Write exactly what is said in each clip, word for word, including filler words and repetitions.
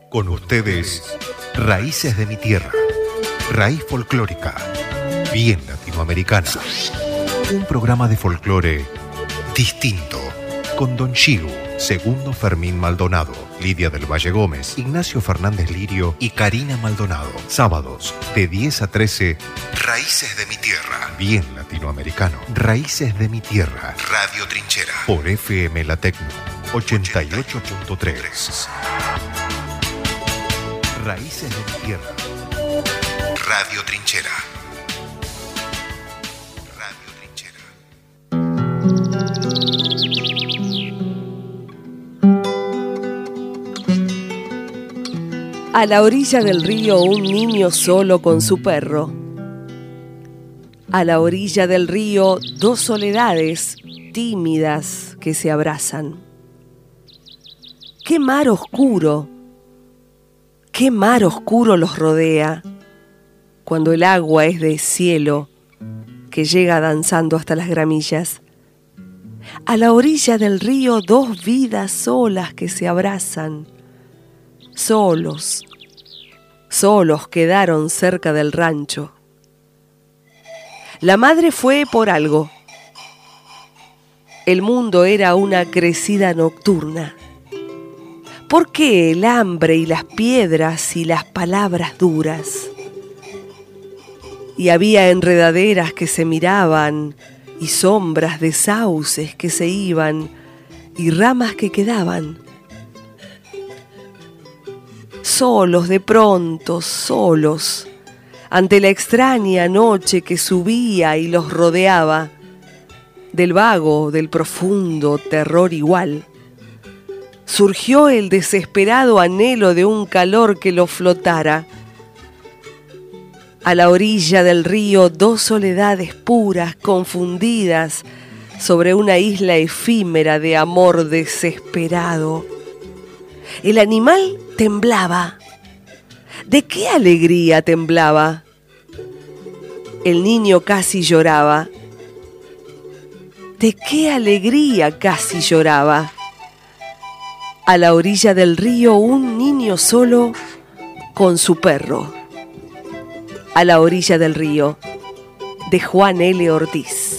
Con ustedes, Raíces de mi Tierra, raíz folclórica, bien latinoamericana. Un programa de folclore distinto, con Don Chiu, Segundo Fermín Maldonado, Lidia del Valle Gómez, Ignacio Fernández Lirio y Karina Maldonado. Sábados, de diez a trece, Raíces de mi Tierra, bien latinoamericano. Raíces de mi Tierra, Radio Trinchera, por F M La Tecno, ochenta y ocho punto tres. Raíces de mi Tierra, Radio Trinchera. Radio Trinchera. A la orilla del río, un niño solo con su perro. A la orilla del río, dos soledades tímidas que se abrazan. ¡Qué mar oscuro! ¡Qué mar oscuro los rodea! Cuando el agua es de cielo que llega danzando hasta las gramillas. A la orilla del río, dos vidas solas que se abrazan. Solos, solos quedaron cerca del rancho. La madre fue por algo. El mundo era una crecida nocturna. ¿Por qué el hambre y las piedras y las palabras duras? Y había enredaderas que se miraban, y sombras de sauces que se iban, y ramas que quedaban. Solos de pronto, solos, ante la extraña noche que subía y los rodeaba, del vago, del profundo terror igual, surgió el desesperado anhelo de un calor que lo flotara. A la orilla del río, dos soledades puras, confundidas, sobre una isla efímera de amor desesperado. El animal temblaba. ¿De qué alegría temblaba? El niño casi lloraba. ¿De qué alegría casi lloraba? A la orilla del río, un niño solo con su perro. A la orilla del río, de Juan L. Ortiz.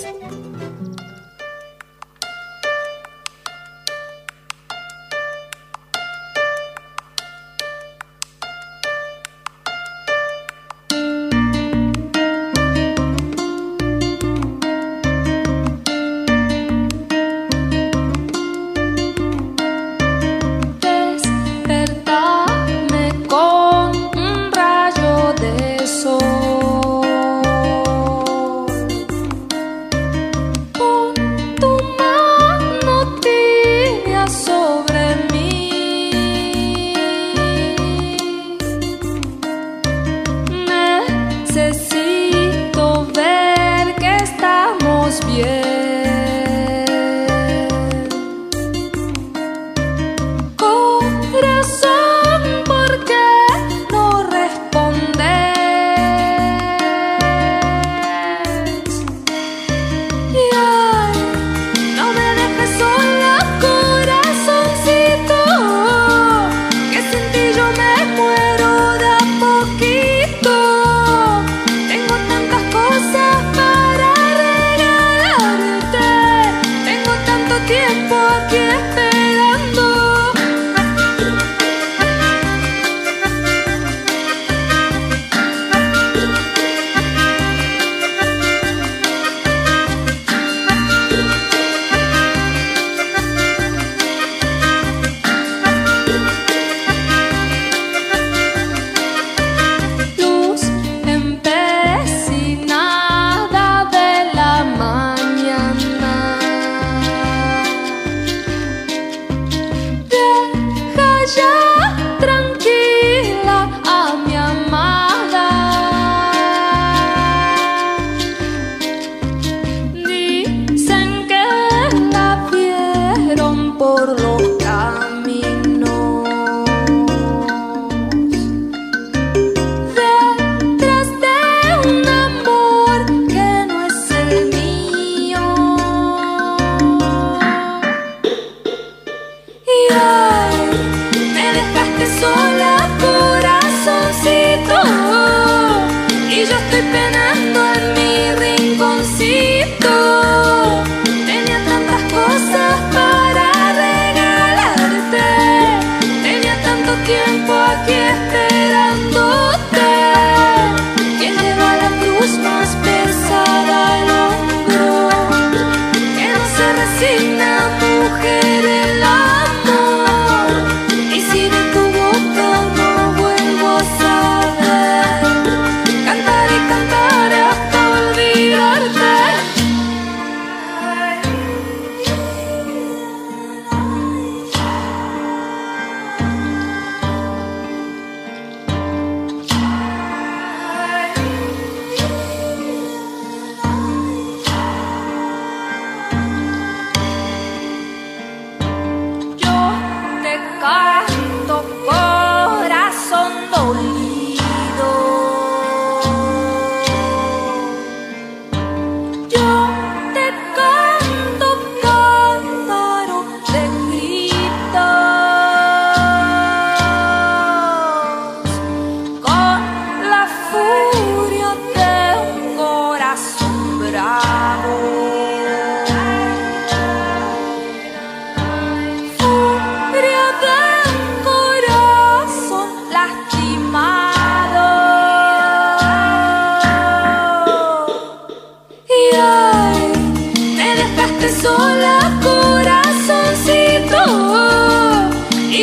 Me dejaste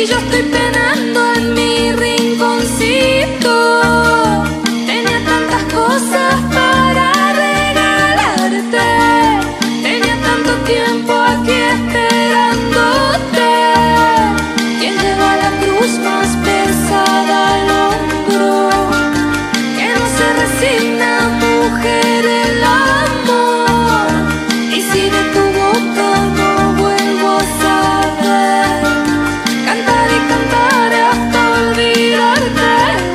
yo estoy penando en mi rinconcito. Tenía tantas cosas para regalarte, tenía tanto tiempo aquí esperándote. Quien lleva la cruz más pesada al hombro, que no se resigna, mujer, el amor. Y si de tu boca no vuelvo a saber, cantar y cantar hasta olvidarte.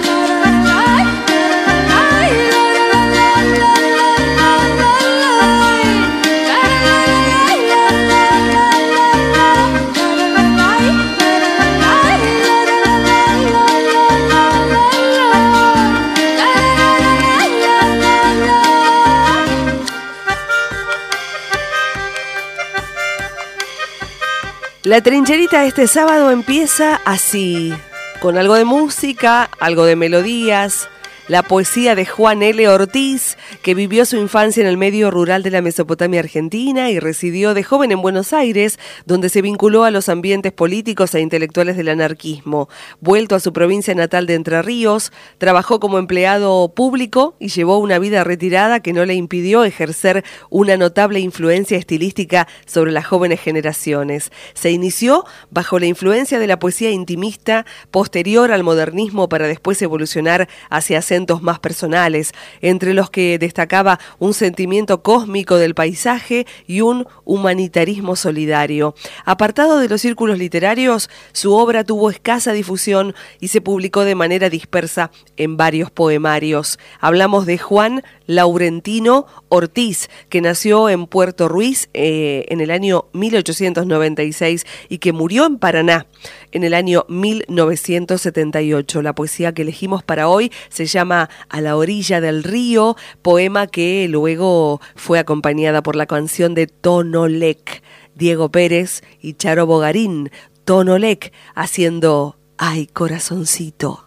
La trincherita este sábado empieza así, con algo de música, algo de melodías, la poesía de Juan L. Ortiz, que vivió su infancia en el medio rural de la Mesopotamia argentina y residió de joven en Buenos Aires, donde se vinculó a los ambientes políticos e intelectuales del anarquismo. Vuelto a su provincia natal de Entre Ríos, trabajó como empleado público y llevó una vida retirada que no le impidió ejercer una notable influencia estilística sobre las jóvenes generaciones. Se inició bajo la influencia de la poesía intimista posterior al modernismo para después evolucionar hacia acentos más personales, entre los que destacaba un sentimiento cósmico del paisaje y un humanitarismo solidario. Apartado de los círculos literarios, su obra tuvo escasa difusión y se publicó de manera dispersa en varios poemarios. Hablamos de Juan Laurentino Ortiz, que nació en Puerto Ruiz eh, en el año mil ochocientos noventa y seis y que murió en Paraná en el año mil novecientos setenta y ocho. La poesía que elegimos para hoy se llama A la orilla del río, poema que luego fue acompañada por la canción de Tonolec, Diego Pérez y Charo Bogarín. Tonolec haciendo Ay, corazoncito.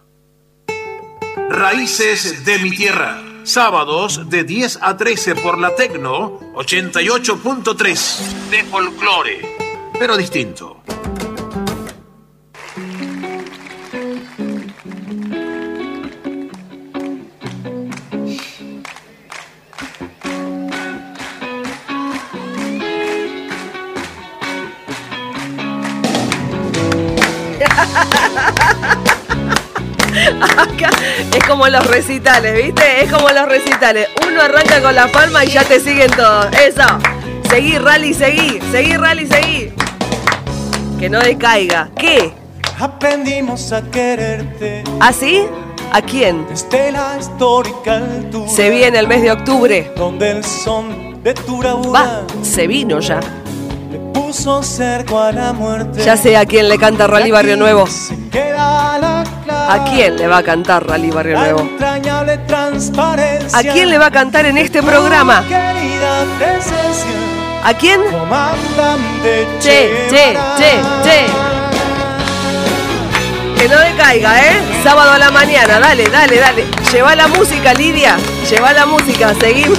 Raíces de mi tierra. Sábados de diez a trece por la Tecno ochenta y ocho punto tres de folclore, pero distinto. Acá es como los recitales, ¿viste? Es como los recitales. Uno arranca con la palma y ya te siguen todos. Eso. Seguí, Rally, seguí. Seguí, Rally, seguí. Que no decaiga. ¿Qué? Aprendimos a quererte. ¿Ah, sí? ¿A quién? Desde la histórica altura. Se viene el mes de octubre. Donde el son de tu bravura Va, se vino ya. le puso cerco a la muerte. Ya sé a quién le canta Rally Barrio Nuevo. Se queda la clave. ¿A quién le va a cantar Rally Barrio Nuevo? La entrañable transparencia. ¿A quién le va a cantar en este programa? Querida presencia. ¿A quién? Comandante Che, che, che, che. Que no decaiga, ¿eh? Sábado a la mañana, dale, dale, dale. Lleva la música, Lidia. Lleva la música, seguimos.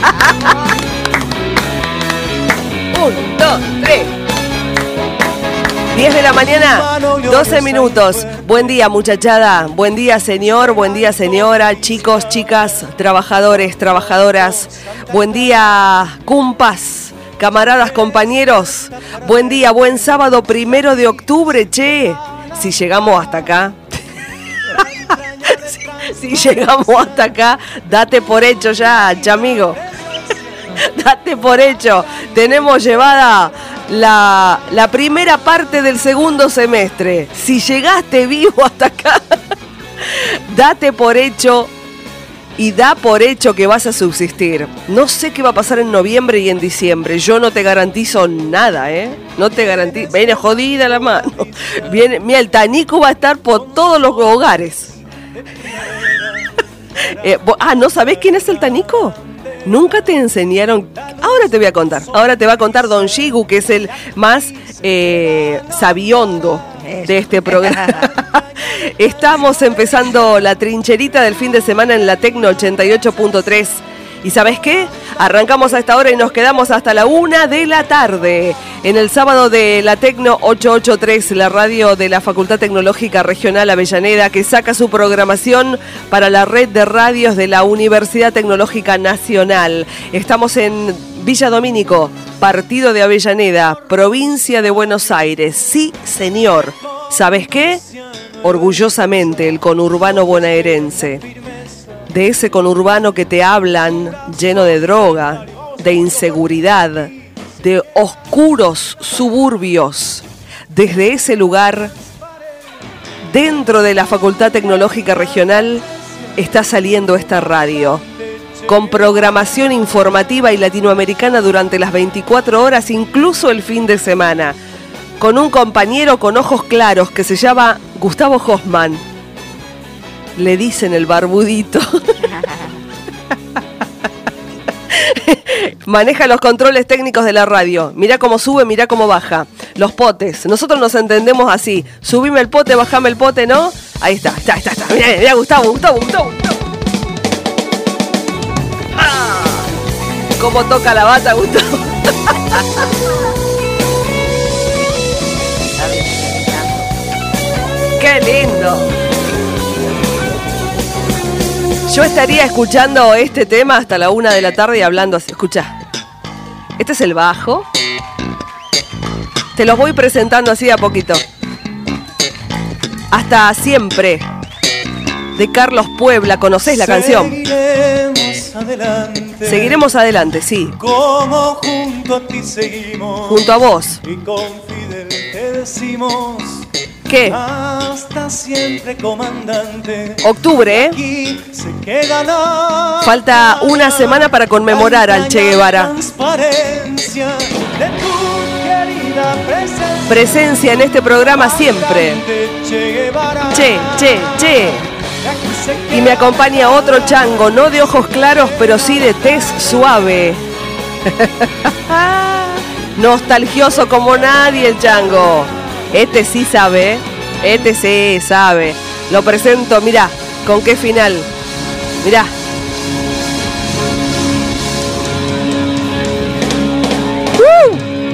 Un, dos, tres. diez de la mañana, doce minutos. Buen día, muchachada. Buen día, señor. Buen día, señora. Chicos, chicas, trabajadores, trabajadoras. Buen día, cumpas, camaradas, compañeros. Buen día, buen sábado, primero de octubre, che. Si llegamos hasta acá, si, si llegamos hasta acá, date por hecho ya, chamigo. Date por hecho. Tenemos llevada la, la primera parte del segundo semestre. Si llegaste vivo hasta acá, date por hecho y da por hecho que vas a subsistir. No sé qué va a pasar en noviembre y en diciembre. Yo no te garantizo nada, ¿eh? No te garantizo. Viene jodida la mano. Viene, mira, el Tanico va a estar por todos los hogares. eh, ah, ¿no sabés quién es el Tanico? Nunca te enseñaron. Ahora te voy a contar. Ahora te va a contar Don Shigu, que es el más eh, sabiondo de este programa. Estamos empezando la trincherita del fin de semana en la Tecno ochenta y ocho punto tres. ¿Y sabes qué? Arrancamos a esta hora y nos quedamos hasta la una de la tarde. En el sábado de la Tecno ochocientos ochenta y tres, la radio de la Facultad Tecnológica Regional Avellaneda, que saca su programación para la red de radios de la Universidad Tecnológica Nacional. Estamos en Villa Domínico, partido de Avellaneda, provincia de Buenos Aires. Sí, señor. ¿Sabes qué? Orgullosamente el conurbano bonaerense. De ese conurbano que te hablan lleno de droga, de inseguridad, de oscuros suburbios. Desde ese lugar, dentro de la Facultad Tecnológica Regional, está saliendo esta radio, con programación informativa y latinoamericana durante las veinticuatro horas, incluso el fin de semana, con un compañero con ojos claros que se llama Gustavo Hoffman. Le dicen el barbudito. Maneja los controles técnicos de la radio. Mirá cómo sube, mirá cómo baja. Los potes. Nosotros nos entendemos así. Subime el pote, bajame el pote, ¿no? Ahí está, está, está, está. Mirá, mirá, Gustavo, Gustavo, Gustavo, Gustavo. ¡Ah! ¿Cómo toca la bata, Gustavo? ¡Qué lindo! Yo estaría escuchando este tema hasta la una de la tarde y hablando así. Escucha. Este es el bajo. Te los voy presentando así de a poquito. Hasta siempre. De Carlos Puebla. ¿Conocés la canción? Seguiremos adelante. Seguiremos adelante, sí. Como junto a ti seguimos. Junto a vos. Y con Fidel te decimos. ¿Qué? Hasta siempre, comandante. Octubre, ¿eh? Aquí se queda la Falta una semana para conmemorar al Che Guevara. Transparencia de tu querida presencia. Presencia en este programa siempre. Che Guevara. Che, che, che. Aquí se Y queda me acompaña otro chango, no de ojos claros, pero sí de tez suave. Nostalgioso como nadie el chango. Este sí sabe, este sí sabe. Lo presento, mirá, con qué final. Mirá. ¡Uh!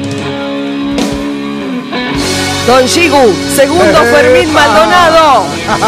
Don Shigu, segundo Fermín Maldonado.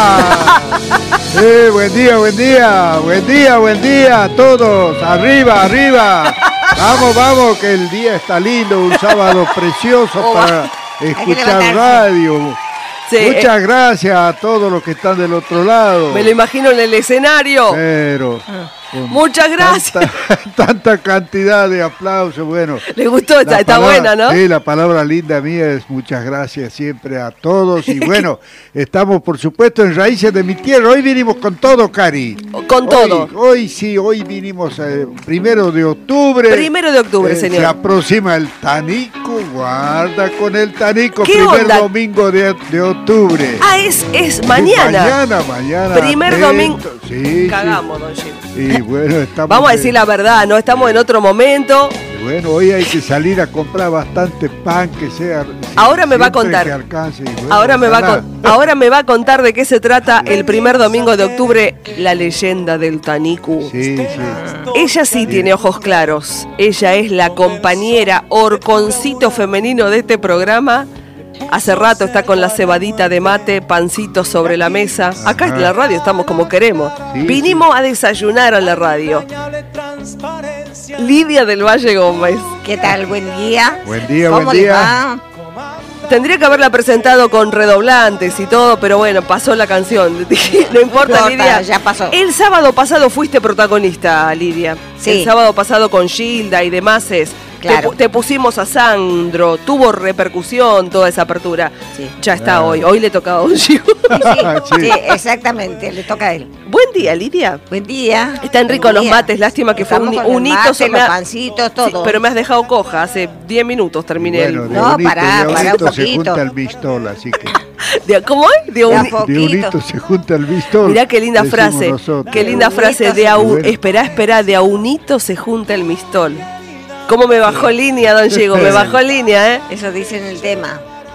Sí, buen día, buen día, buen día, buen día a todos. Arriba, arriba. Vamos, vamos, que el día está lindo, un sábado precioso Oh, para escuchar radio. Sí, Muchas eh, gracias a todos los que están del otro lado. me lo imagino en el escenario. Pero con Muchas gracias. Tanta, tanta cantidad de aplausos. Bueno, Le gustó, está, la está palabra- buena, ¿no? Sí, la palabra linda mía es muchas gracias siempre a todos. Y bueno, estamos por supuesto en Raíces de mi Tierra. Hoy vinimos con todo, Cari. Con todo. Hoy, hoy sí, hoy vinimos eh, primero de octubre. Primero de octubre, Eh, señor. Se aproxima el Tanico, guarda con el Tanico. ¿Qué Primer onda? domingo de, de octubre. Ah, es, es Sí, mañana. mañana, mañana. Primer atento. domingo. Sí, Cagamos, don Gil. sí. Y bueno, estamos. Vamos a eh, decir la verdad, no estamos en otro momento. Bueno, hoy hay que salir a comprar bastante pan que sea. Ahora me va a siempre contar. que alcance, y bueno, Ahora me, va a ojalá. con- ahora me va a contar de qué se trata el primer domingo de octubre, la leyenda del Tanicu. Sí, sí. Ella sí tiene ojos claros. Ella es la compañera horconcito femenino de este programa. Hace rato está con la cebadita de mate, pancito sobre la mesa. Acá en la radio estamos como queremos. Sí, Vinimos a desayunar a la radio. transparencia. Lidia del Valle Gómez. ¿Qué tal? Buen día. Buen día, ¿Cómo buen les día. va? Tendría que haberla presentado con redoblantes y todo, pero bueno, pasó la canción. No importa, No importa, Lidia. ya pasó. El sábado pasado fuiste protagonista, Lidia. Sí. El sábado pasado con Gilda y demás. Es, Claro. te, pu- te pusimos a Sandro, tuvo repercusión toda esa apertura. Sí. Ya está Claro. hoy. Hoy le tocaba a Don Gio. Sí, Sí. sí, exactamente, le toca a él. Buen día, Lidia. Buen día. Están ricos Buen los día. mates, lástima que fue un, Estamos con un el hito. mate, se me los ha- pancitos, todo. Sí, pero me has dejado coja, hace diez minutos terminé. Bueno, el- de No, un hito, pará, de un pará un hito se poquito. junta el bistol, así que de- ¿Cómo es? De De a un- poco. de un Poquito. hito se junta el bistol. Mirá qué linda decimos frase, nosotros. qué linda De frase unito de se- a un, Bueno. esperá, esperá, de a unito se junta el mistol. ¿Cómo me bajó línea, don Diego? Me bajó línea, ¿eh? Eso dice en el tema.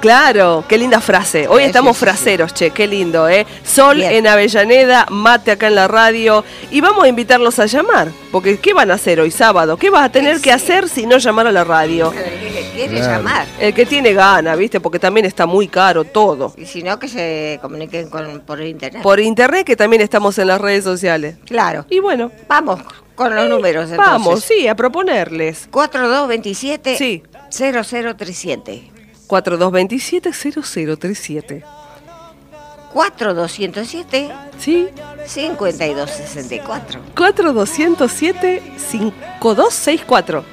Claro, qué linda frase. Hoy Sí, estamos sí, sí, fraseros, che, qué lindo, ¿eh? Sol Bien. en Avellaneda, mate acá en la radio. Y vamos a invitarlos a llamar. Porque, ¿qué van a hacer hoy sábado? ¿Qué vas a tener que hacer si no llamar a la radio? El que le quiere Claro. llamar. El que tiene gana, ¿viste? Porque también está muy caro todo. Y si no, que se comuniquen con, por internet. Por internet, que también estamos en las redes sociales. Claro. Y bueno, Vamos con los números entonces. vamos, sí, a proponerles. cuatro dos dos siete Sí. cero cero tres siete. cuatro dos dos siete cero cero tres siete. cuatro dos cero siete ¿Sí? cinco dos seis cuatro. cuatro dos cero siete cinco dos seis cuatro.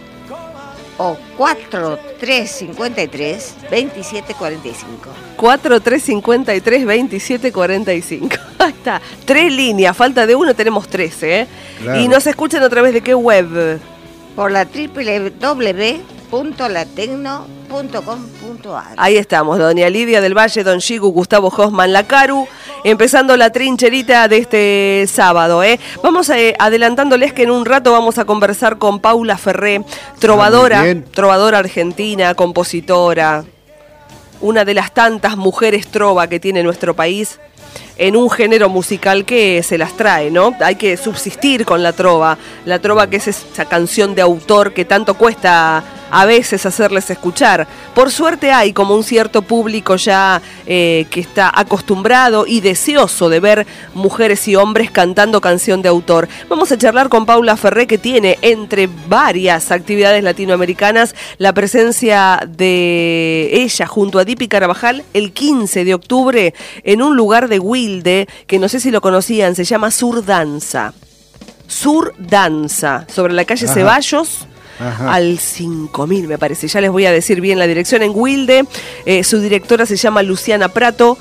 O cuatro tres cinco tres veintisiete cuarenta y cinco. cuatro tres cinco tres veintisiete cuarenta y cinco. Ahí está. Tres líneas. Falta de uno, tenemos trece, ¿eh? Claro. Y nos escuchan a través de qué web. Por la doble u doble u doble u punto latecno punto com punto a r. Ahí estamos, doña Lidia del Valle, don Shigu, Gustavo Hosman Lacaru, empezando la trincherita de este sábado, ¿eh? Vamos eh, adelantándoles que en un rato vamos a conversar con Paula Ferré, trovadora, Ah, muy bien. trovadora argentina, compositora, una de las tantas mujeres trova que tiene nuestro país, en un género musical que se las trae, ¿no? Hay que subsistir con la trova, la trova que es esa canción de autor que tanto cuesta a veces hacerles escuchar. Por suerte hay como un cierto público ya eh, que está acostumbrado y deseoso de ver mujeres y hombres cantando canción de autor. Vamos a charlar con Paula Ferré, que tiene entre varias actividades latinoamericanas la presencia de ella junto a Dipi Carabajal el quince de octubre en un lugar de Wilde que no sé si lo conocían, se llama Sur Danza. Sur Danza, sobre la calle Ajá. Ceballos. Ajá. Al cinco mil me parece, ya les voy a decir bien la dirección, en Wilde. Eh, su directora se llama Luciana Prato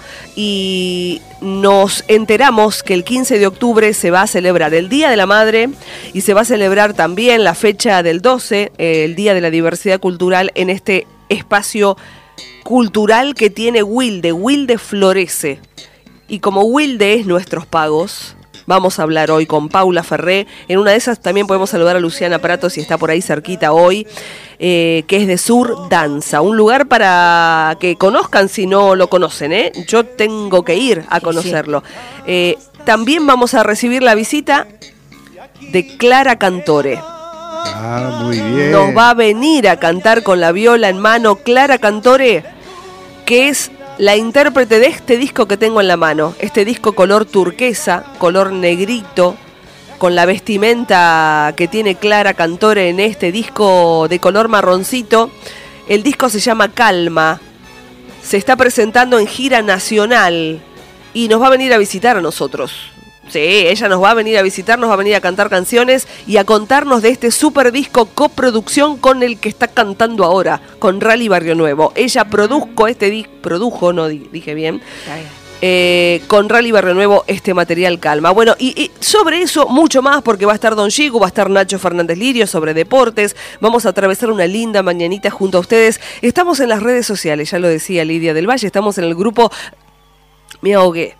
y nos enteramos que el quince de octubre se va a celebrar el Día de la Madre y se va a celebrar también la fecha del doce, eh, el Día de la Diversidad Cultural, en este espacio cultural que tiene Wilde. Wilde florece y como Wilde es nuestros pagos, vamos a hablar hoy con Paula Ferré. En una de esas también podemos saludar a Luciana Prato si está por ahí cerquita hoy, eh, que es de Sur Danza. Un lugar para que conozcan si no lo conocen, ¿eh? Yo tengo que ir a conocerlo. Eh, también vamos a recibir la visita de Clara Cantore. Ah, muy bien. Nos va a venir a cantar con la viola en mano Clara Cantore, que es la intérprete de este disco que tengo en la mano, este disco color turquesa, color negrito, con la vestimenta que tiene Clara Cantore en este disco de color marroncito. El disco se llama Calma, se está presentando en gira nacional y nos va a venir a visitar a nosotros. Sí, ella nos va a venir a visitar, nos va a venir a cantar canciones y a contarnos de este super disco coproducción con el que está cantando ahora, con Rally Barrio Nuevo. Ella produjo este disco, produjo, no di- dije bien, eh, con Rally Barrio Nuevo este material Calma. Bueno, y, y sobre eso mucho más, porque va a estar Don Shigu, va a estar Nacho Fernández Lirio sobre deportes. Vamos a atravesar una linda mañanita junto a ustedes. Estamos en las redes sociales, ya lo decía Lidia del Valle, estamos en el grupo... Me ahogué.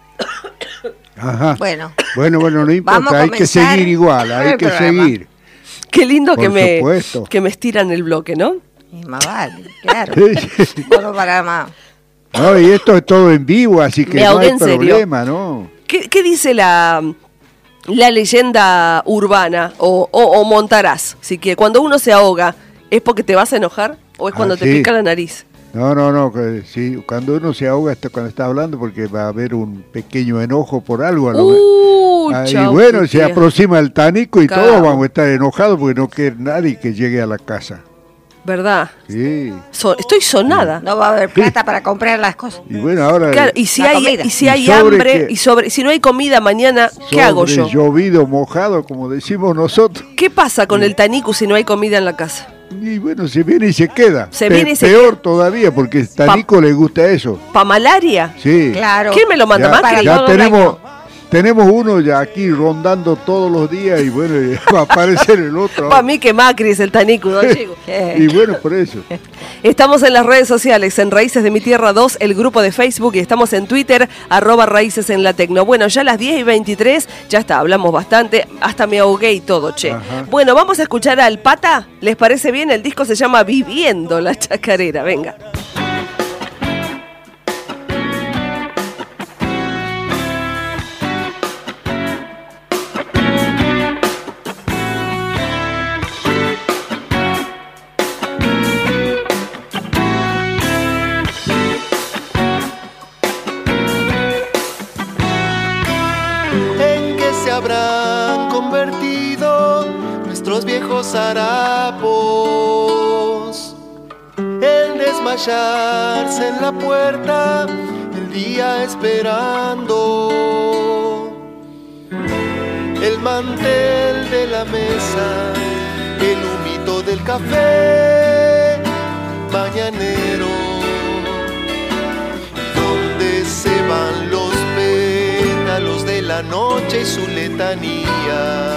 Ajá. Bueno, Bueno, bueno, no Vamos importa, a hay que comenzar seguir igual, hay el que programa. seguir. Qué lindo Por que me, supuesto. que me estiran el bloque, ¿no? y más vale, claro. Bueno, para más. No, y esto es todo en vivo, así que Me no ahogué hay en serio. problema, ¿no? ¿Qué, qué dice la, la leyenda urbana o, o, o Montaraz? Así que cuando uno se ahoga, ¿es porque te vas a enojar o es Ah, cuando te sí. pica la nariz? No, no, no, que sí, cuando uno se ahoga está, cuando está hablando porque va a haber un pequeño enojo por algo. A lo Uh, Ah, y chau, bueno, qué se tía. aproxima el tánico y Claro. todos vamos a estar enojados porque no quiere nadie que llegue a la casa. ¿Verdad? Sí. So- estoy sonada. No va a haber plata para comprar las cosas. Y bueno, ahora Claro, y si La hay, comida. y si ¿Y hay sobre hambre qué? y sobre si no hay comida mañana, ¿qué sobre hago yo? llovido, mojado, como decimos nosotros. ¿Qué pasa con el tanicu si no hay comida en la casa? Y bueno, se viene y se queda. Se Pe- viene y se peor todavía, porque a Tanico le gusta eso. ¿Pa malaria? Sí. Claro. ¿Quién me lo manda? Ya, Macri. ya todo el tenemos, tenemos uno ya aquí rondando todos los días y bueno, y va a aparecer el otro. Para mí que Macri es el tanicu, ¿no, chico? Y bueno, por eso. Estamos en las redes sociales, en Raíces de mi Tierra dos, el grupo de Facebook, y estamos en Twitter, arroba Raíces en la Tecno. Bueno, ya a las diez y veintitrés, ya está, hablamos bastante, hasta me ahogué y todo, che. Ajá. Bueno, vamos a escuchar al Pata, ¿les parece bien? El disco se llama Viviendo la Chacarera, venga. los harapos. El desmayarse en la puerta, el día esperando. El mantel de la mesa, el humito del café mañanero. Donde se van los pétalos de la noche y su letanía.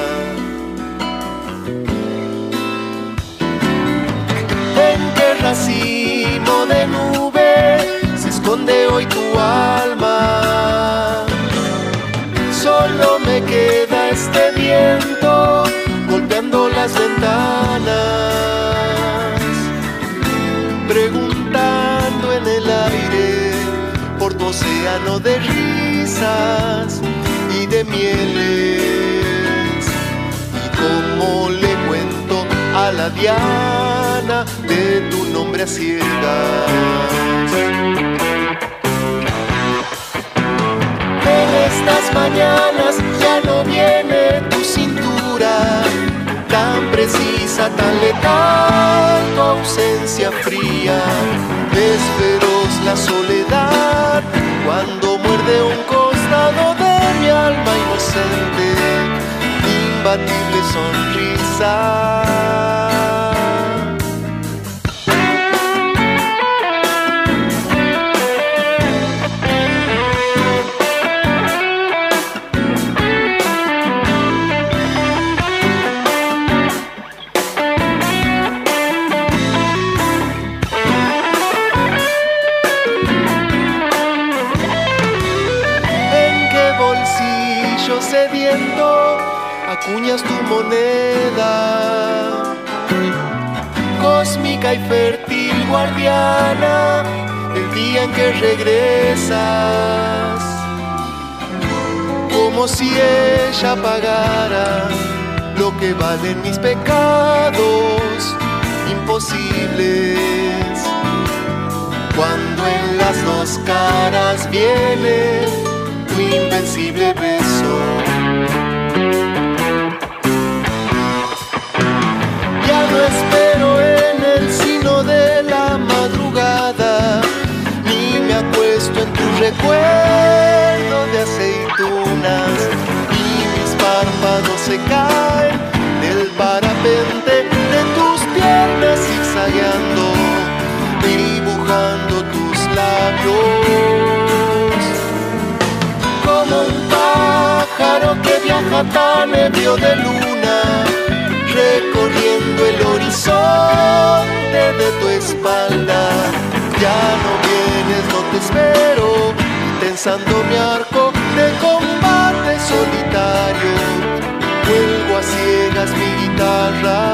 ¿En qué racimo de nube se esconde hoy tu alma? Solo me queda este viento golpeando las ventanas, preguntando en el aire por tu océano de risas y de mieles. Y cómo le cuento a la diana de tu nombre a ciegas. En estas mañanas ya no viene tu cintura, tan precisa, tan letal, tu ausencia fría. Es feroz la soledad cuando muerde un costado de mi alma inocente, imbatible sonrisa. Sediento, acuñas tu moneda, cósmica y fértil guardiana, el día en que regresas, como si ella pagara lo que valen mis pecados imposibles. Cuando en las dos caras viene tu invencible beso. Ya no espero en el sino de la madrugada, ni me acuesto en tu recuerdo de aceitunas, y mis párpados se caen del parapente de tus piernas zigzagueando, dibujando tus labios. Como un pájaro que viaja tan ebrio de luna, recorriendo el horizonte de tu espalda. Ya no vienes, no te espero, tensando mi arco de combate solitario. Vuelvo a ciegas mi guitarra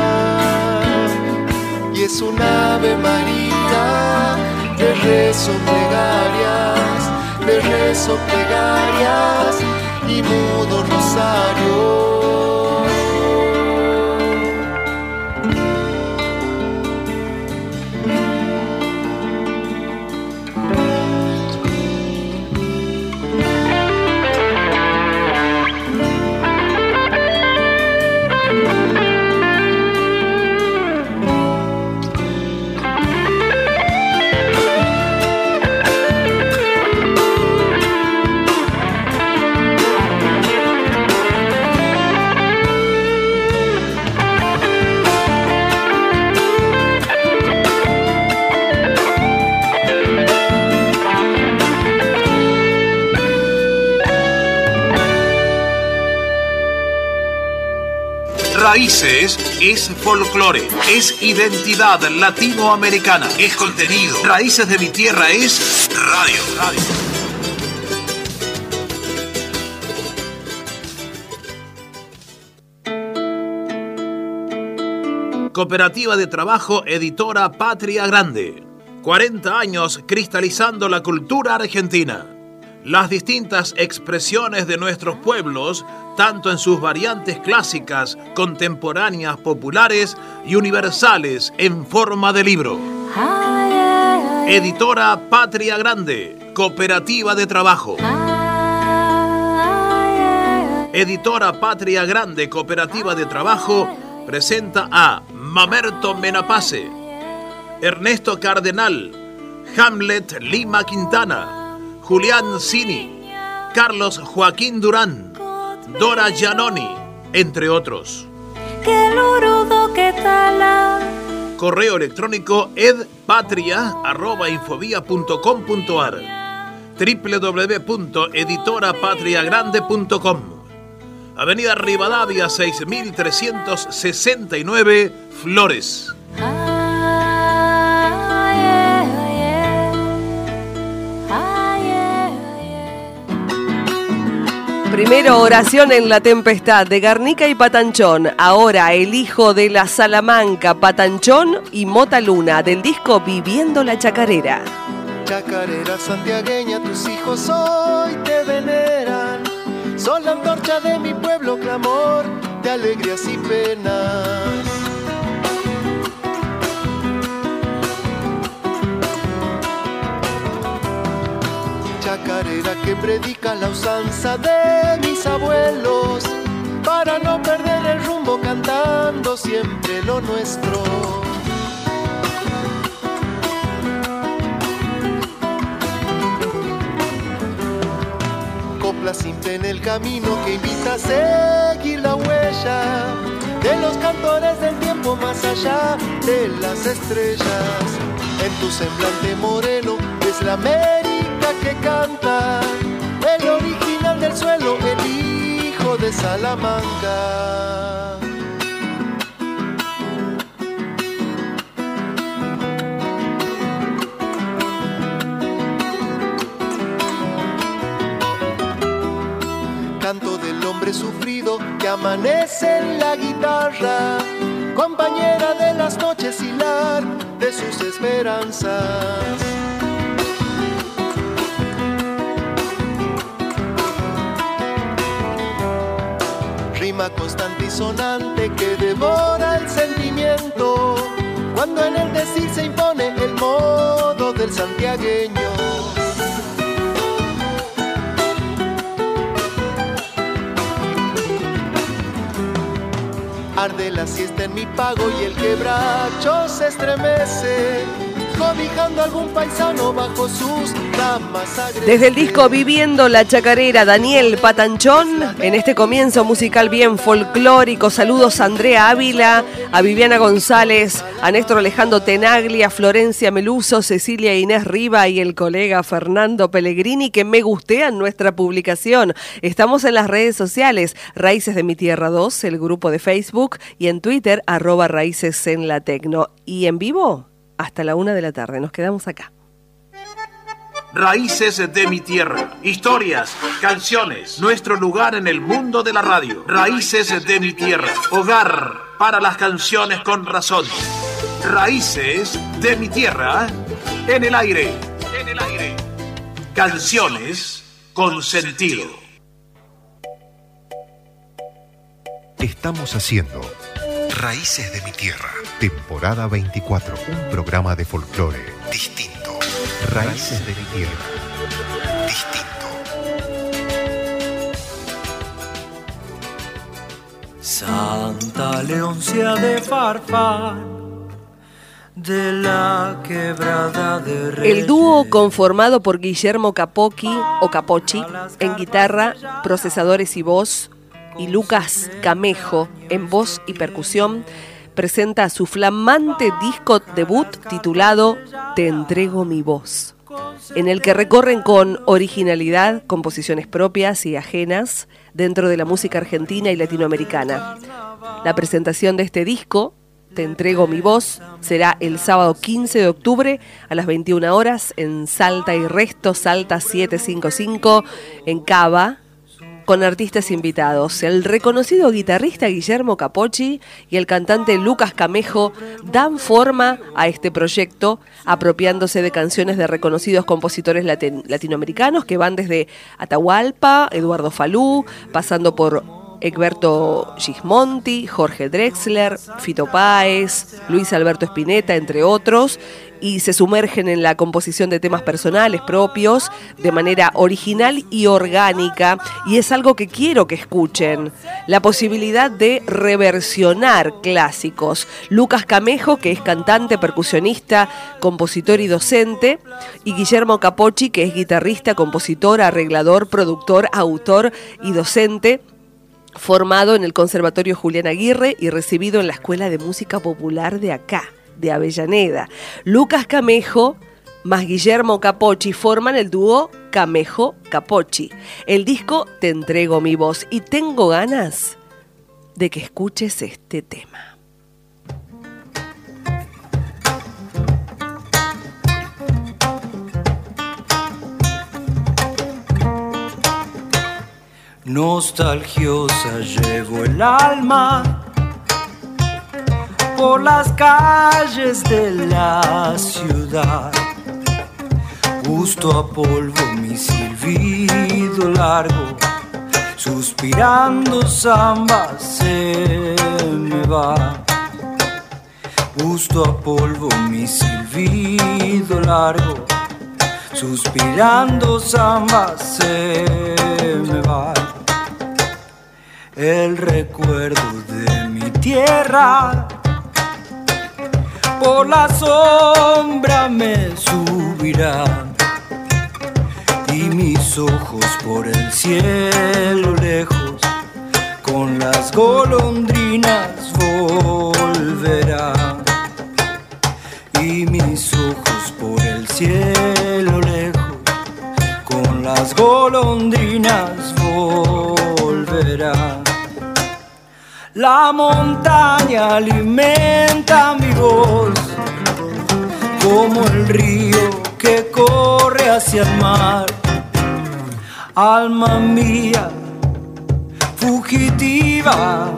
y es un Ave María, de rezo plegarias, de rezo plegarias y mudo rosario. Raíces es folclore, es identidad latinoamericana, es contenido. Raíces de mi tierra es radio. radio. Cooperativa de Trabajo Editora Patria Grande. cuarenta años cristalizando la cultura argentina. Las distintas expresiones de nuestros pueblos, tanto en sus variantes clásicas, contemporáneas, populares y universales en forma de libro. Editora Patria Grande, Cooperativa de Trabajo. Editora Patria Grande, Cooperativa de Trabajo, presenta a Mamerto Menapace, Ernesto Cardenal, Hamlet Lima Quintana, Julián Cini, Carlos Joaquín Durán, Dora Giannoni, entre otros. Correo electrónico edpatria arroba infovía punto com punto ar, doble u doble u doble u punto editora patria grande punto com, Avenida Rivadavia seis mil trescientos sesenta y nueve, Flores. Primero, Oración en la Tempestad, de Garnica y Patanchón. Ahora, El hijo de la Salamanca, Patanchón y Mota Luna, del disco Viviendo la Chacarera. Chacarera santiagueña, tus hijos hoy te veneran. Son la antorcha de mi pueblo, clamor de alegrías y penas. Chacarera que predica la usanza de mis abuelos, para no perder el rumbo cantando siempre lo nuestro. Copla simple en el camino que invita a seguir la huella de los cantores del tiempo más allá de las estrellas. En tu semblante moreno es la América que canta, el original del suelo, el hijo de Salamanca. Canto del hombre sufrido que amanece en la guitarra, compañera de las noches y lar de sus esperanzas. Rima constante y sonante que devora el sentimiento, cuando en el decir se impone el modo del santiagueño. Arde la siesta en mi pago y el quebracho se estremece, cobijando algún paisano bajo sus ramas agrestes. Desde el disco Viviendo la Chacarera, Daniel Patanchón, en este comienzo musical bien folclórico. Saludos a Andrea Ávila, a Viviana González, a Néstor Alejandro Tenaglia, a Florencia Meluso, Cecilia Inés Riva y el colega Fernando Pellegrini, que me gustean nuestra publicación. Estamos en las redes sociales, Raíces de mi Tierra dos, el grupo de Facebook, y en Twitter, arroba Raíces en la Tecno. Y en vivo, hasta la una de la tarde. Nos quedamos acá. Raíces de mi tierra. Historias, canciones, nuestro lugar en el mundo de la radio. Raíces de mi tierra. Hogar para las canciones con razón. Raíces de mi tierra. En el aire. En el aire. Canciones con sentido. Estamos haciendo Raíces de mi Tierra, temporada veinticuatro, un programa de folclore distinto. Raíces de mi Tierra, distinto. Santa Leoncia de Farfán, de la quebrada de Reyes. El dúo conformado por Guillermo Capocchi o Capocchi en guitarra, procesadores y voz, y Lucas Camejo en voz y percusión, presenta su flamante disco debut titulado Te entrego mi voz, en el que recorren con originalidad composiciones propias y ajenas dentro de la música argentina y latinoamericana. La presentación de este disco, Te entrego mi voz, será el sábado quince de octubre a las veintiuna horas en Salta y Resto, Salta setecientos cincuenta y cinco, en Cava, con artistas invitados. El reconocido guitarrista Guillermo Capocchi y el cantante Lucas Camejo dan forma a este proyecto, apropiándose de canciones de reconocidos compositores latin- latinoamericanos que van desde Atahualpa, Eduardo Falú, pasando por Egberto Gismonti, Jorge Drexler, Fito Páez, Luis Alberto Spinetta, entre otros, y se sumergen en la composición de temas personales propios de manera original y orgánica, y es algo que quiero que escuchen, la posibilidad de reversionar clásicos. Lucas Camejo, que es cantante, percusionista, compositor y docente, y Guillermo Capocci, que es guitarrista, compositor, arreglador, productor, autor y docente, formado en el Conservatorio Julián Aguirre y recibido en la Escuela de Música Popular de acá, de Avellaneda. Lucas Camejo más Guillermo Capocci forman el dúo Camejo-Capocci. El disco Te entrego mi voz, y tengo ganas de que escuches este tema. Nostalgiosa llevo el alma por las calles de la ciudad. Gusto a polvo mi silbido largo, suspirando samba se me va. Gusto a polvo mi silbido largo, suspirando samba se me va. El recuerdo de mi tierra por la sombra me subirá, y mis ojos por el cielo lejos con las golondrinas volverá. Y mis ojos por el cielo lejos con las golondrinas volverá. La montaña alimenta mi voz como el río que corre hacia el mar. Alma mía fugitiva,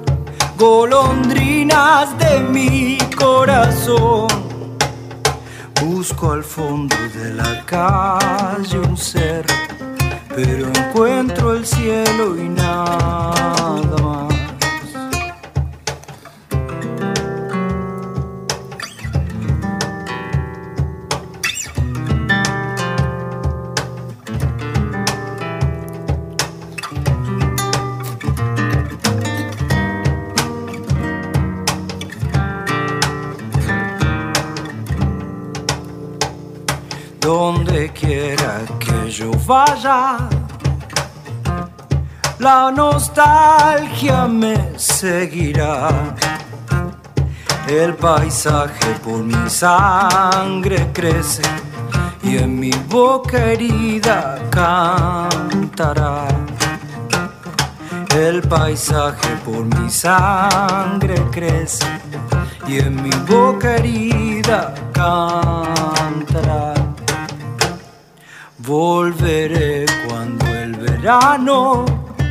golondrinas de mi corazón. Busco al fondo de la calle un ser, pero encuentro el cielo y nada más. Donde quiera que yo vaya, la nostalgia me seguirá. El paisaje por mi sangre crece y en mi boca herida cantará. El paisaje por mi sangre crece y en mi boca herida cantará. Volveré cuando el verano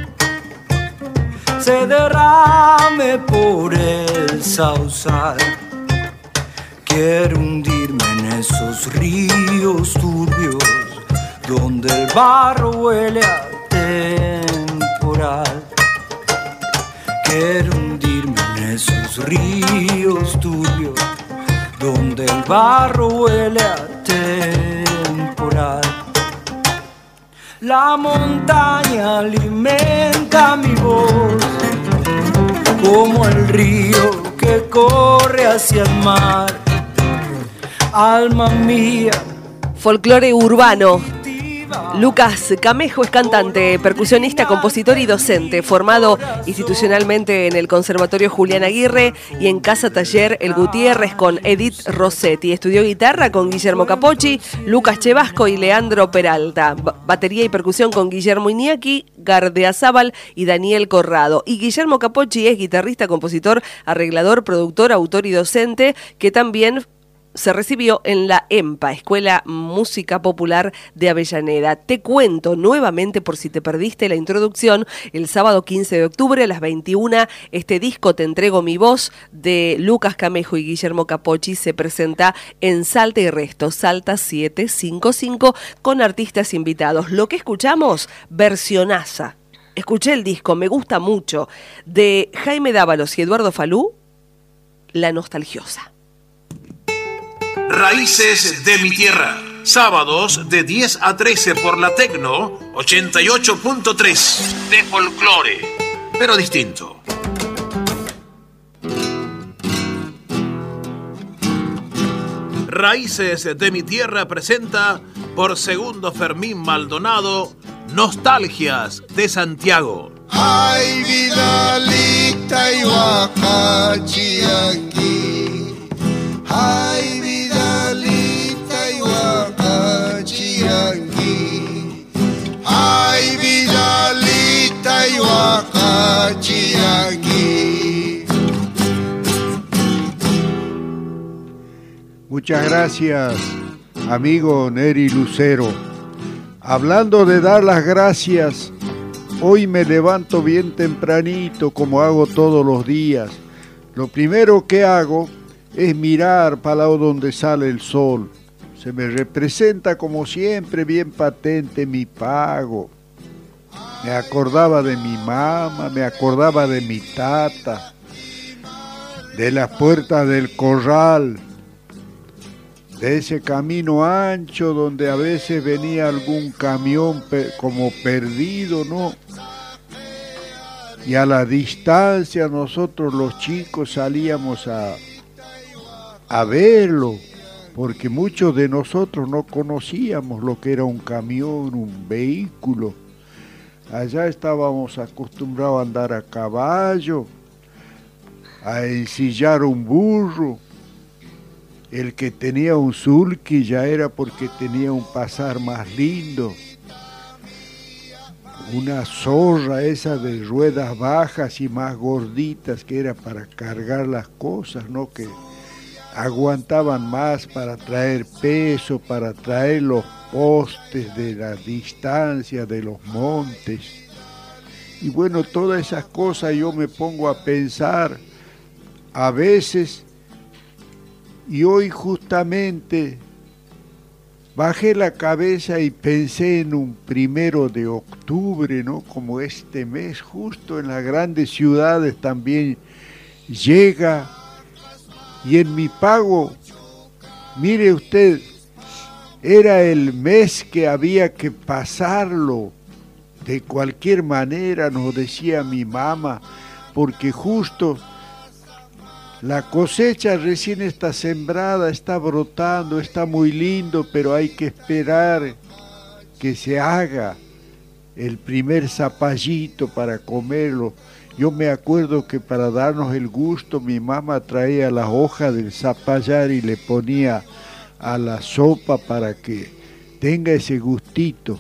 se derrame por el sausal. Quiero hundirme en esos ríos turbios donde el barro huele a temporal. Quiero hundirme en esos ríos turbios donde el barro huele a temporal. La montaña alimenta mi voz como el río que corre hacia el mar. Alma mía. Folclore urbano. Lucas Camejo es cantante, percusionista, compositor y docente, formado institucionalmente en el Conservatorio Julián Aguirre y en Casa Taller El Gutiérrez con Edith Rossetti. Estudió guitarra con Guillermo Capocci, Lucas Chevasco y Leandro Peralta. Batería y percusión con Guillermo Iñaki, Gardeazábal y Daniel Corrado. Y Guillermo Capocci es guitarrista, compositor, arreglador, productor, autor y docente, que también se recibió en la EMPA, Escuela Música Popular de Avellaneda. Te cuento nuevamente, por si te perdiste la introducción, el sábado quince de octubre a las veintiuna, este disco Te entrego mi voz de Lucas Camejo y Guillermo Capocci se presenta en Salta y Resto, Salta setecientos cincuenta y cinco, con artistas invitados. Lo que escuchamos, versionaza. escuché el disco, me gusta mucho, de Jaime Dávalos y Eduardo Falú, La Nostalgiosa. Raíces de mi tierra. Sábados de diez a trece por la Tecno ochenta y ocho punto tres de folclore, pero distinto. Raíces de mi tierra presenta por segundo Fermín Maldonado Nostalgias de Santiago. Ay, Vidalita y Huacachi aquí. Ay, Vidalita y Huacachi aquí. Ay, Vidalita y Huacachi aquí. Muchas gracias, amigo Neri Lucero. Hablando de dar las gracias, hoy me levanto bien tempranito, como hago todos los días. Lo primero que hago es mirar para lado donde sale el sol. Se me representa como siempre bien patente mi pago. Me acordaba de mi mamá, me acordaba de mi tata, de las puertas del corral, de ese camino ancho donde a veces venía algún camión pe- como perdido, ¿no? Y a la distancia nosotros los chicos salíamos a, a verlo, porque muchos de nosotros no conocíamos lo que era un camión, un vehículo. Allá estábamos acostumbrados a andar a caballo, a ensillar un burro. El que tenía un sulky ya era porque tenía un pasar más lindo. Una zorra esa de ruedas bajas y más gorditas que era para cargar las cosas, ¿no? Que aguantaban más para traer peso, para traer los postes de la distancia de los montes. Y bueno, todas esas cosas yo me pongo a pensar a veces. Y hoy justamente bajé la cabeza y pensé en un primero de octubre, ¿no? Como este mes, justo en las grandes ciudades también llega. Y en mi pago, mire usted, era el mes que había que pasarlo de cualquier manera, nos decía mi mamá, porque justo la cosecha recién está sembrada, está brotando, está muy lindo, pero hay que esperar que se haga el primer zapallito para comerlo. Yo me acuerdo que para darnos el gusto mi mamá traía las hojas del zapallar y le ponía a la sopa para que tenga ese gustito.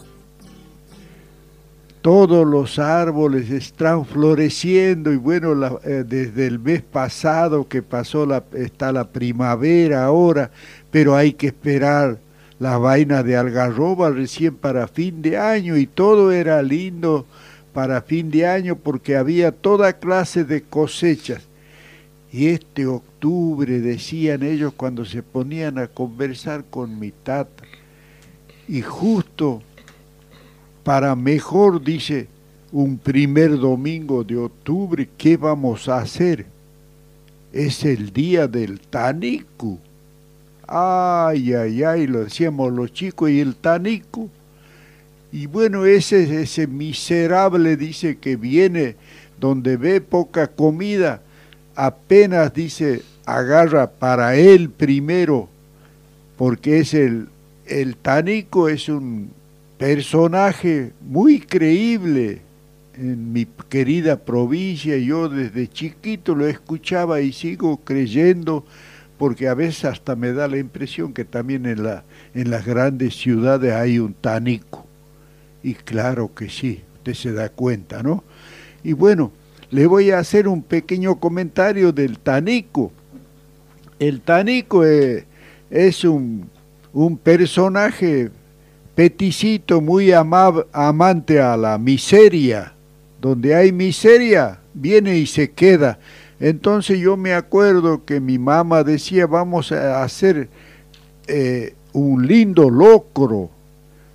Todos los árboles están floreciendo y bueno, la, eh, desde el mes pasado que pasó la, está la primavera ahora, pero hay que esperar las vainas de algarroba recién para fin de año y todo era lindo para fin de año porque había toda clase de cosechas. Y este octubre, decían ellos cuando se ponían a conversar con mi tata, y justo para mejor, dice, un primer domingo de octubre, ¿qué vamos a hacer? Es el día del tanico. Ay, ay, ay, lo decíamos los chicos, y el tanico. Y bueno, ese, ese miserable, dice, que viene donde ve poca comida, apenas, dice, agarra para él primero, porque es el, el tanico es un personaje muy creíble en mi querida provincia. Yo desde chiquito lo escuchaba y sigo creyendo, porque a veces hasta me da la impresión que también en, la, en las grandes ciudades hay un tanico. Y claro que sí, usted se da cuenta, ¿no? Y bueno, le voy a hacer un pequeño comentario del tanico. El tanico es, es un, un personaje peticito, muy amab, amante a la miseria. Donde hay miseria, viene y se queda. Entonces yo me acuerdo que mi mamá decía, vamos a hacer eh, un lindo locro.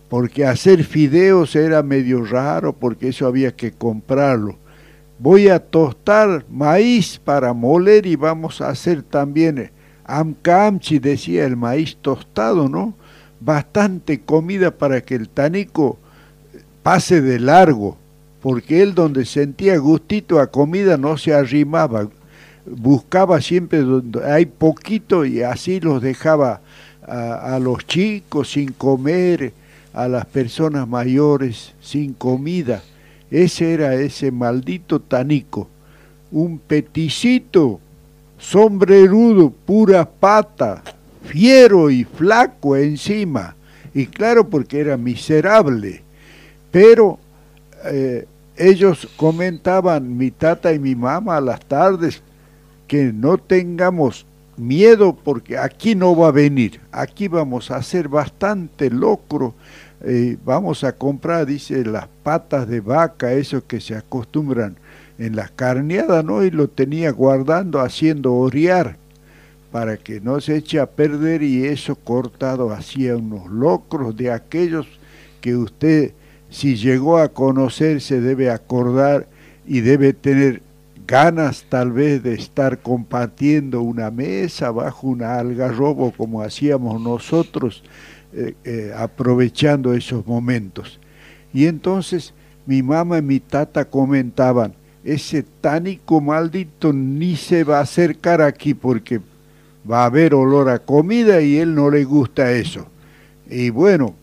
porque hacer fideos era medio raro, porque eso había que comprarlo. Voy a tostar maíz para moler y vamos a hacer también amcamchi, decía el maíz tostado, ¿no? Bastante comida para que el tanico pase de largo, porque él donde sentía gustito a comida no se arrimaba, buscaba siempre donde hay poquito y así los dejaba a, a los chicos sin comer, a las personas mayores sin comida. Ese era ese maldito tanico, un peticito, sombrerudo, pura pata, fiero y flaco encima, y claro porque era miserable, pero eh, ellos comentaban, mi tata y mi mamá a las tardes, que no tengamos miedo porque aquí no va a venir, aquí vamos a hacer bastante locro, eh, vamos a comprar, dice, las patas de vaca, esos que se acostumbran en las carneadas, ¿no? Y lo tenía guardando, haciendo orear, para que no se eche a perder, y eso cortado hacía unos locros de aquellos que usted, si llegó a conocer, se debe acordar y debe tener ganas tal vez de estar compartiendo una mesa bajo una algarrobo como hacíamos nosotros, eh, eh, aprovechando esos momentos. Y entonces mi mamá y mi tata comentaban, ese tanico maldito ni se va a acercar aquí porque va a haber olor a comida y él no le gusta eso. Y bueno,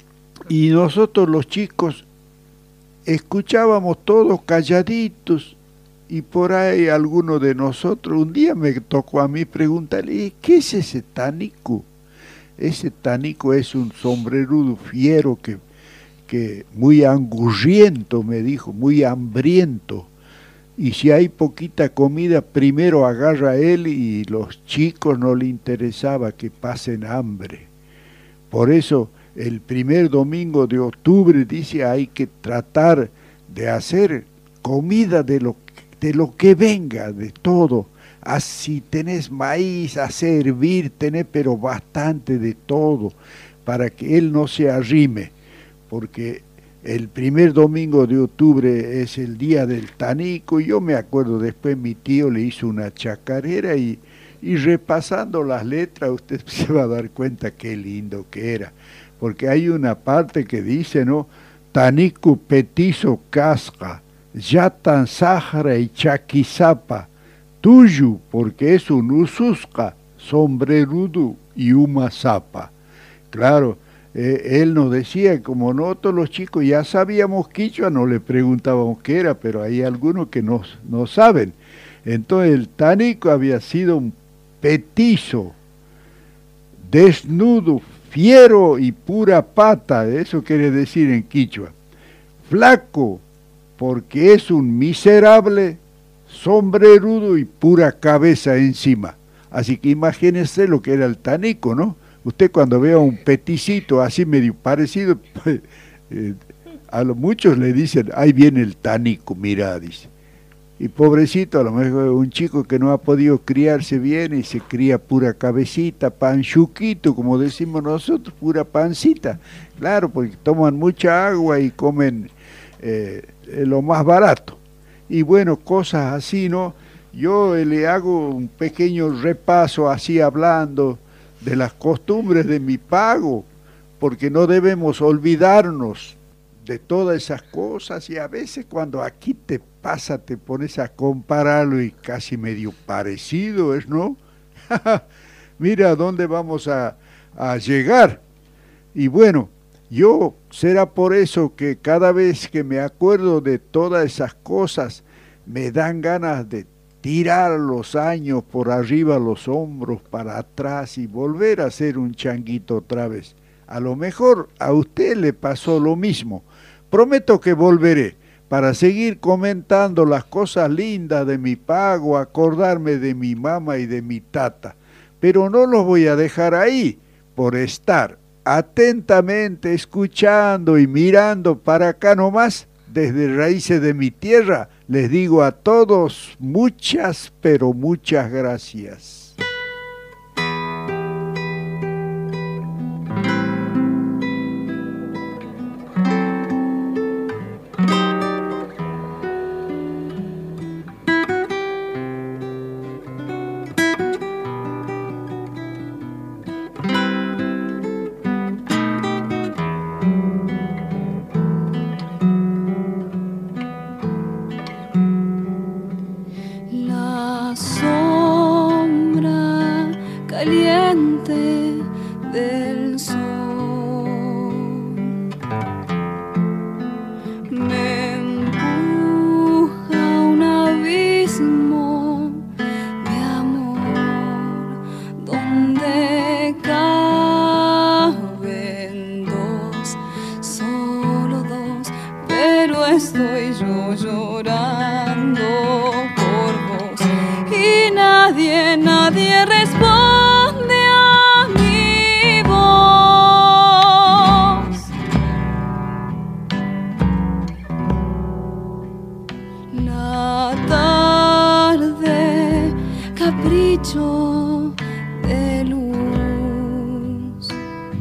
y nosotros los chicos escuchábamos todos calladitos, y por ahí alguno de nosotros, un día me tocó a mí preguntarle, ¿qué es ese tanico? Ese tanico es un sombrerudo fiero que, que muy angurriento, me dijo, muy hambriento. Y si hay poquita comida, primero agarra él, y los chicos no le interesaba que pasen hambre. Por eso el primer domingo de octubre, dice, hay que tratar de hacer comida de lo, de lo que venga, de todo. Así tenés maíz, hacer hervir, tenés pero bastante de todo, para que él no se arrime, porque el primer domingo de octubre es el día del tanico, y yo me acuerdo, después mi tío le hizo una chacarera, y, y repasando las letras usted se va a dar cuenta qué lindo que era, porque hay una parte que dice, ¿no? Tanico petizo casca, yatan sahara y chaquizapa, tuyo, porque es un ususca, sombrerudo y uma zapa. Claro, eh, él nos decía, como nosotros los chicos ya sabíamos quichua, no le preguntábamos qué era, pero hay algunos que no, no saben. Entonces el tanico había sido un petizo, desnudo, fiero y pura pata, eso quiere decir en quichua. Flaco, porque es un miserable, sombrerudo y pura cabeza encima. Así que imagínense lo que era el tanico, ¿no? Usted cuando vea un peticito así medio parecido, pues, eh, a lo muchos le dicen, ahí viene el tanico, mira, dice. Y pobrecito, a lo mejor un chico que no ha podido criarse bien y se cría pura cabecita, panchuquito, como decimos nosotros, pura pancita. Claro, porque toman mucha agua y comen eh, lo más barato. Y bueno, cosas así, ¿no? Yo le hago un pequeño repaso así hablando de las costumbres de mi pago, porque no debemos olvidarnos de todas esas cosas, y a veces cuando aquí te pasa te pones a compararlo y casi medio parecido es, ¿no? Mira a dónde vamos a, a llegar. Y bueno, yo será por eso que cada vez que me acuerdo de todas esas cosas me dan ganas de tirar los años por arriba los hombros para atrás y volver a ser un changuito otra vez. A lo mejor a usted le pasó lo mismo. Prometo que volveré para seguir comentando las cosas lindas de mi pago, acordarme de mi mamá y de mi tata. Pero no los voy a dejar ahí por estar atentamente escuchando y mirando para acá nomás, desde Raíces de mi Tierra. Les digo a todos muchas, pero muchas gracias. estoy yo llorando por vos y nadie, nadie responde a mi voz. La tarde, capricho de luz,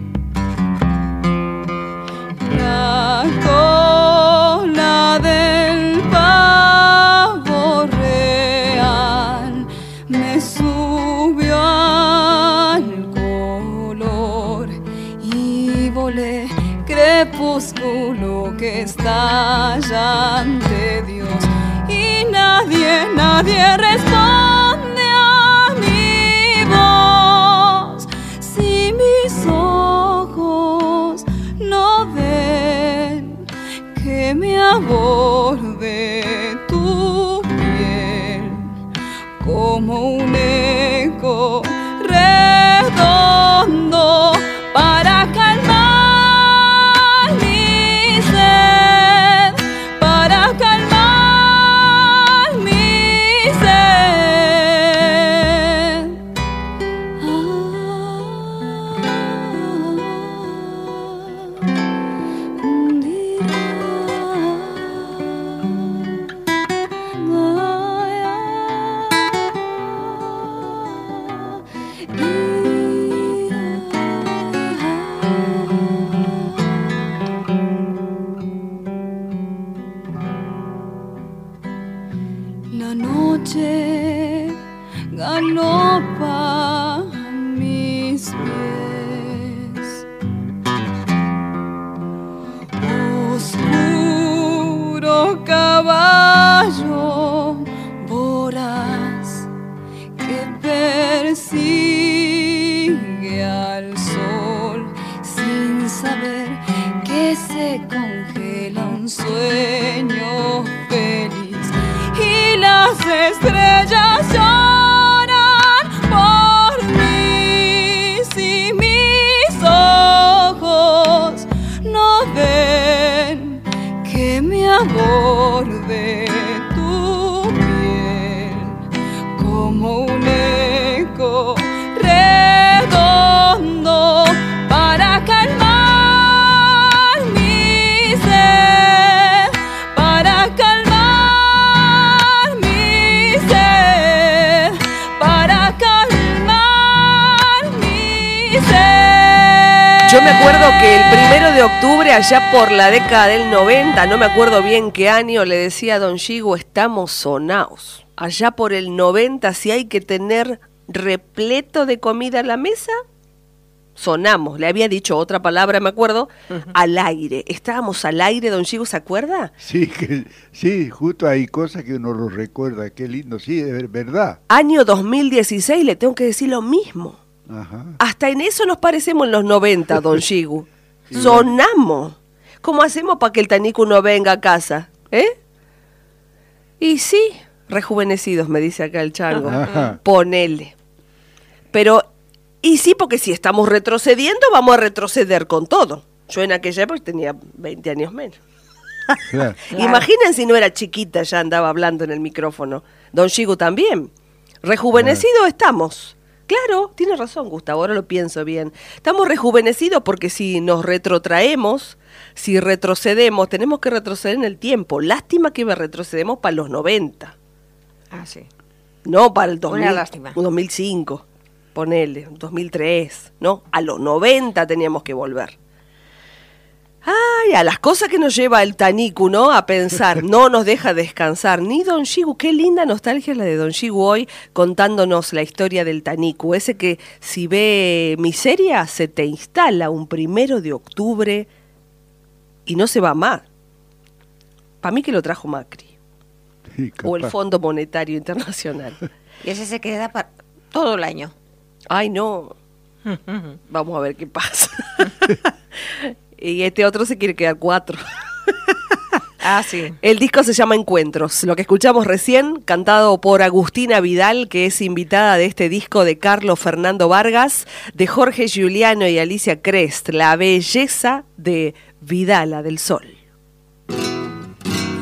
la cola del pavo real me subió al color y volé crepúsculo que estalla ante Dios y nadie, nadie responde a mi voz. Si mis ojos no ven que me aborde tu piel como un eco redondo para calmar mi sed, para calmar mi sed. La noche galopa a mis pies, oscuro caballo voraz que persigue al sol sin saber que se congela un sueño feliz. Y las estrellas lloran por mí. Si mis ojos no ven que me aborde tu piel como un eco redondo para calmar mi sed, para calmar Yo me acuerdo que el primero de octubre, allá por la década del noventa, no me acuerdo bien qué año, le decía a don Gigo, estamos sonaos. Allá por el noventa, si hay que tener repleto de comida en la mesa, sonamos. Le había dicho otra palabra, me acuerdo, uh-huh. al aire. Estábamos al aire, don Gigo, ¿se acuerda? Sí, que, sí, justo hay cosas que uno lo recuerda, qué lindo, sí, es verdad. Año dos mil dieciséis, le tengo que decir lo mismo. Ajá. Hasta en eso nos parecemos en los noventa, don Gigu. Sí, sonamos. ¿Cómo hacemos para que el Tanicu no venga a casa? ¿Eh? Y sí, rejuvenecidos, me dice acá el chango. Ajá. Ponele. Pero, y sí, porque si estamos retrocediendo, vamos a retroceder con todo. Yo en aquella época tenía veinte años menos. Claro. Imaginen si no era chiquita, ya andaba hablando en el micrófono. Don Gigu también. Rejuvenecidos claro. estamos. Claro, tiene razón Gustavo, ahora lo pienso bien. Estamos rejuvenecidos porque si nos retrotraemos, si retrocedemos, tenemos que retroceder en el tiempo. Lástima que retrocedemos para los noventa. Ah, sí. No, para el dos mil, una lástima. dos mil cinco, ponele, dos mil tres, ¿no? A los noventa teníamos que volver. Ay, a las cosas que nos lleva el Tanicu, ¿no? A pensar, no nos deja descansar. Ni don Gigu, qué linda nostalgia la de don Gigu hoy contándonos la historia del Tanicu. Ese que si ve miseria se te instala un primero de octubre y no se va más. Para mí que lo trajo Macri. Sí, o el Fondo Monetario Internacional. Y ese se queda para todo el año. Ay, no. Vamos a ver qué pasa. Y este otro se quiere quedar cuatro. Ah, sí. El disco se llama Encuentros. Lo que escuchamos recién, cantado por Agustina Vidal, que es invitada de este disco de Carlos Fernando Vargas, de Jorge Giuliano y Alicia Crest, La belleza de Vidala del Sol.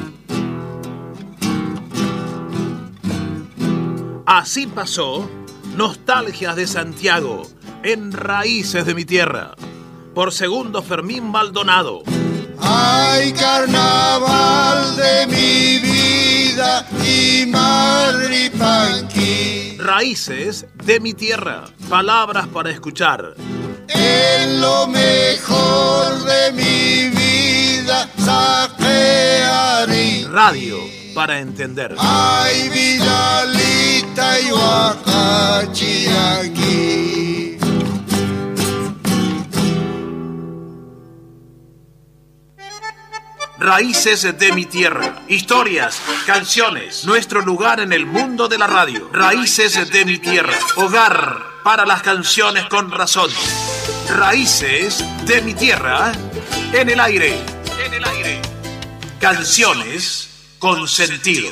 Así pasó Nostalgias de Santiago en Raíces de mi Tierra, por Segundo Fermín Maldonado. Ay, carnaval de mi vida y Madripanqui. Raíces de mi Tierra, palabras para escuchar. En lo mejor de mi vida saquearé. Radio para entender. Ay, Vidalita y Huacachiangui. Raíces de mi Tierra. Historias, canciones, nuestro lugar en el mundo de la radio. Raíces de mi Tierra. Hogar para las canciones con razón. Raíces de mi Tierra en el aire. En el aire. Canciones con sentido.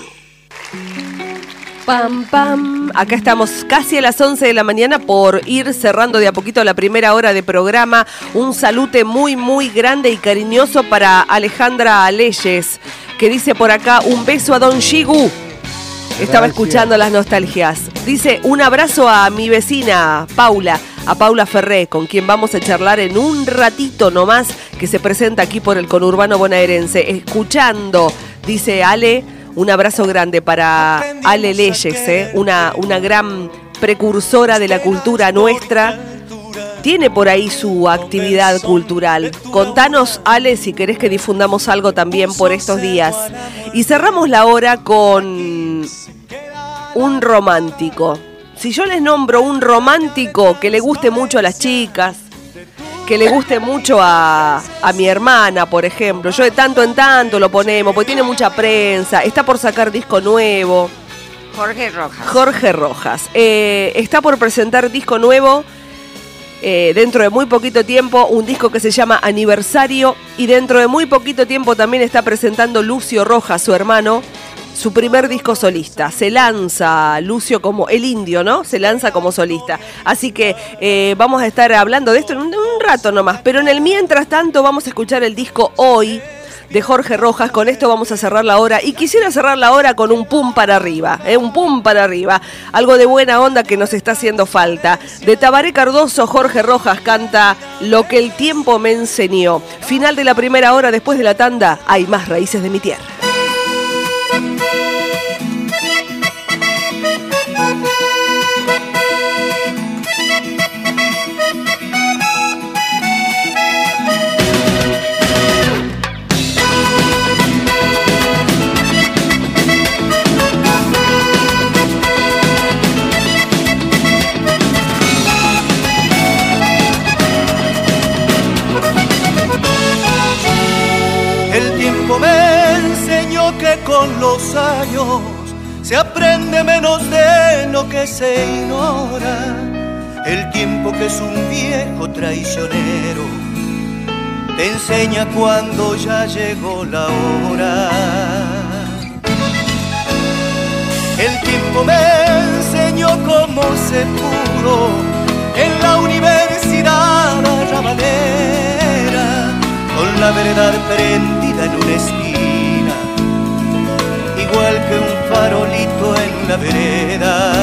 Pam, pam. Acá estamos casi a las once de la mañana por ir cerrando de a poquito la primera hora de programa. Un salute muy, muy grande y cariñoso para Alejandra Leyes, que dice por acá, un beso a Don Shigu. Estaba Gracias. escuchando las nostalgias. Dice, un abrazo a mi vecina Paula, a Paula Ferré, con quien vamos a charlar en un ratito nomás, que se presenta aquí por el conurbano bonaerense. Escuchando, dice Ale. Un abrazo grande para Ale Leyes, ¿eh? una, una gran precursora de la cultura nuestra. Tiene por ahí su actividad cultural. Contanos, Ale, si querés que difundamos algo también por estos días. Y cerramos la hora con un romántico. Si yo les nombro un romántico que le guste mucho a las chicas, que le guste mucho a, a mi hermana, por ejemplo. Yo de tanto en tanto lo ponemos, porque tiene mucha prensa, está por sacar disco nuevo. Jorge Rojas. Jorge Rojas. Eh, está por presentar disco nuevo eh, dentro de muy poquito tiempo, un disco que se llama Aniversario, y dentro de muy poquito tiempo también está presentando Lucio Rojas, su hermano, su primer disco solista. Se lanza Lucio como el indio, ¿no? Se lanza como solista. Así que eh, vamos a estar hablando de esto en un, un rato nomás. Pero en el mientras tanto vamos a escuchar el disco Hoy de Jorge Rojas. Con esto vamos a cerrar la hora. Y quisiera cerrar la hora con un pum para arriba. ¿eh? Un pum para arriba. Algo de buena onda que nos está haciendo falta. De Tabaré Cardoso, Jorge Rojas canta Lo que el tiempo me enseñó. Final de la primera hora. Después de la tanda hay más Raíces de mi Tierra. El tiempo me enseñó que con los años se aprende menos de lo que se ignora. El tiempo, que es un viejo traicionero, te enseña cuando ya llegó la hora. El tiempo me enseñó cómo se pudo en la universidad arrabalera, con la verdad prendida en una esquina, igual que un farolito en la vereda.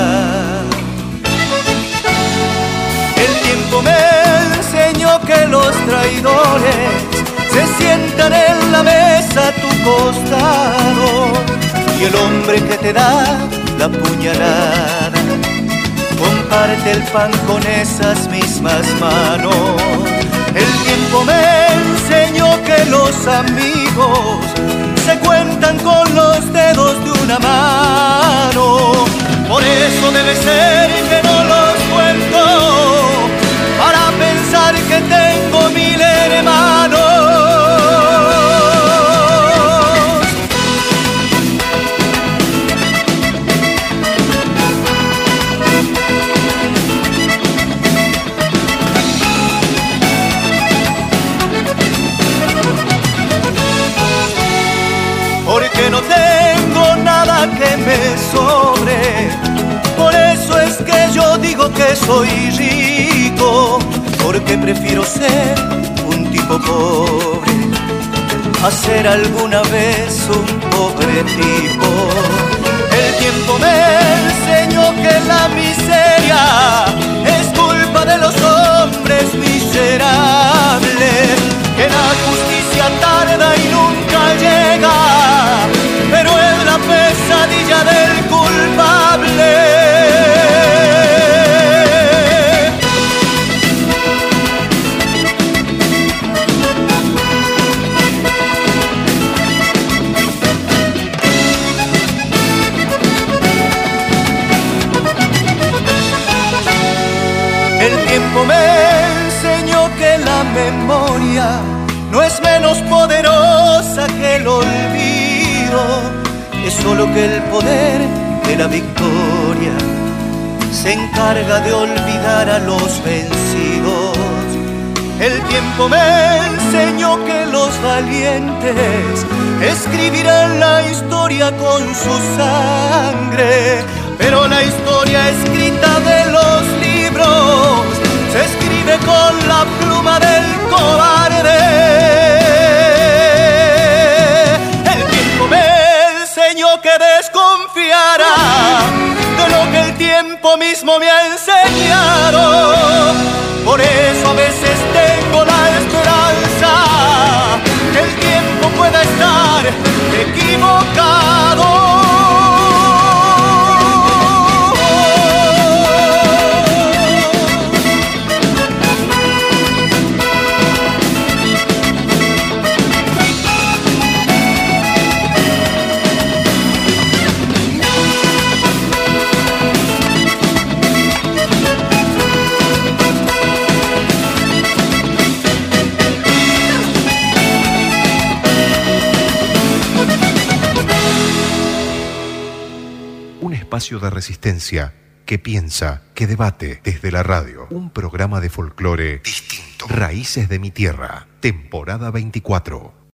El tiempo me enseñó que los traidores se sientan en la mesa a tu costado, y el hombre que te da la puñalada comparte el pan con esas mismas manos. El tiempo me enseñó que los amigos se cuentan con los dedos de una mano. Por eso debe ser que no los cuento, para pensar que tengo mil hermanos. Porque no tengo nada que me sobre, por eso es que yo digo que soy rico, porque prefiero ser un tipo pobre a ser alguna vez un pobre tipo. El tiempo me enseñó que la miseria es culpa de los hombres miserables, que la justicia tarda y nunca llega, pero es la pesadilla del culpable. El tiempo me enseñó que la memoria no es menos poderosa que el olvido, es solo que el poder de la victoria se encarga de olvidar a los vencidos. El tiempo me enseñó que los valientes escribirán la historia con su sangre, pero la historia escrita de los libros se escribe con la pluma del cobarde. El tiempo me enseñó que desconfiara de lo que el tiempo mismo me ha enseñado. Por eso a veces tengo la esperanza que el tiempo pueda estar equivocado. Espacio de resistencia que piensa, que debate desde la radio. Un programa de folclore distinto. Raíces de mi tierra, temporada veinticuatro.